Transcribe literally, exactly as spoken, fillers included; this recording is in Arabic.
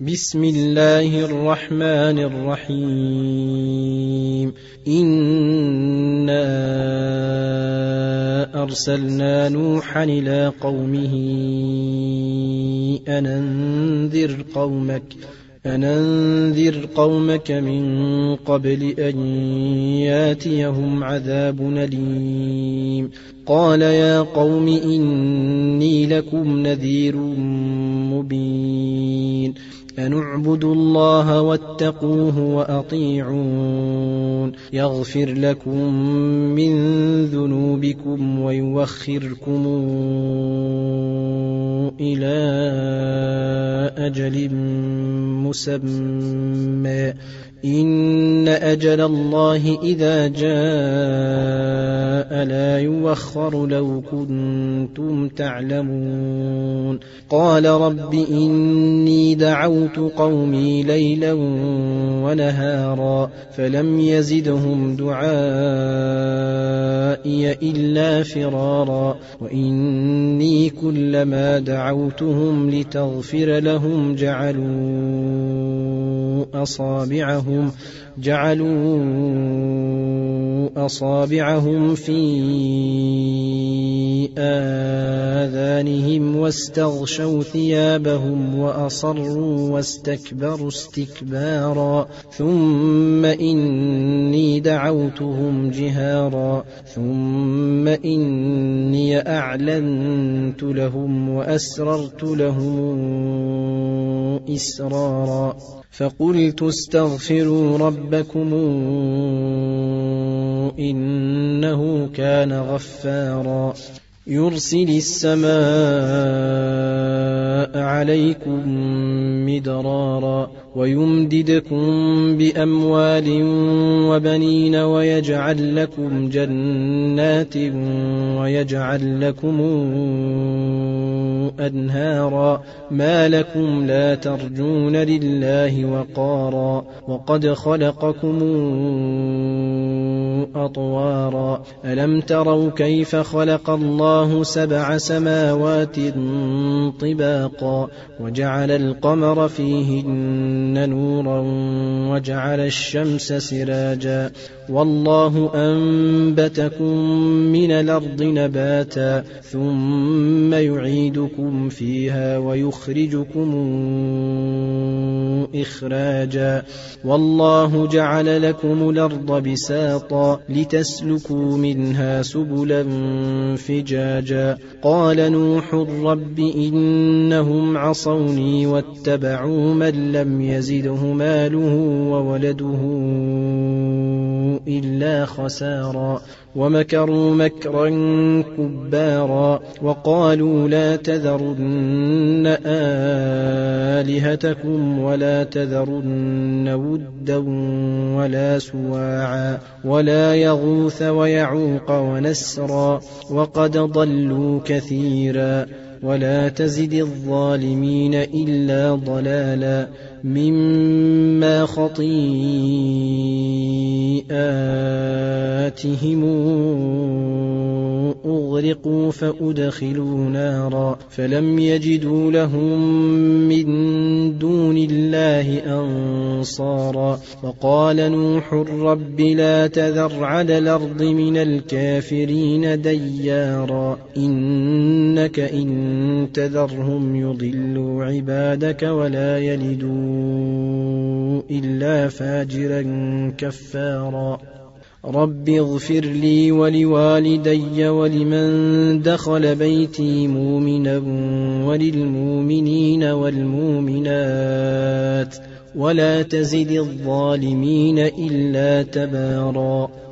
بسم الله الرحمن الرحيم. إنا أرسلنا نوحا إلى قومه أن أنذر قومك أن أنذر قومك من قبل أن ياتيهم عذاب أليم. قال يا قوم إني لكم نذير مبين. أن اعبدوا الله واتقوه وأطيعون يغفر لكم من ذنوبكم ويوخركم إلى أجل مسمى إن أجل الله إذا جاء لا يوخر لو كنتم تعلمون. قال رب إني دعوت قومي ليلا ونهارا فلم يزدهم دعائي إلا فرارا وإني كلما دعوتهم لتغفر لهم جعلوا أصابعهم جعلوا أصابعهم في آذانهم واستغشوا ثيابهم وأصروا واستكبروا استكبارا ثم إني دعوتهم جهارا ثم إني أعلنت لهم وأسررت لهم إسرارا فقلت استغفروا ربكم إنه كان غفارا يرسل السماء عليكم مدرارا ويمددكم بأموال وبنين ويجعل لكم جنات ويجعل لكم أنهارا ما لكم لا ترجون لله وقارا وقد خلقكم أطوارا ألم تروا كيف خلق الله سبع سماوات طباقا وجعل القمر فيهن نورا وجعل الشمس سراجا والله أنبتكم من الأرض نباتا ثم يعيدكم فيها ويخرجكم إخراجا والله جعل لكم الأرض بساطا لتسلكوا منها سبلا فجاجا قال نوح رب إنهم عصوني واتبعوا من لم يزده ماله وولده إلا خسارا ومكروا مكرا كبارا وقالوا لا تذرن آلهتكم ولا تذرن ودا ولا سواعا ولا يغوث ويعوق ونسرا وقد ضلوا كثيرا ولا تزد الظالمين إلا ضلالا مما خطيئاتهم أغرقوا فأدخلوا نارا فلم يجدوا لهم من دون الله أنصارا وقال نوح رب لا تذر على الأرض من الكافرين ديارا إنك إن تذرهم يضلوا عبادك ولا يلدوا إلا فاجرا كفارا رب اغفر لي ولوالدي ولمن دخل بيتي مؤمنا وللمؤمنين والمؤمنات ولا تزد الظالمين إلا تبارا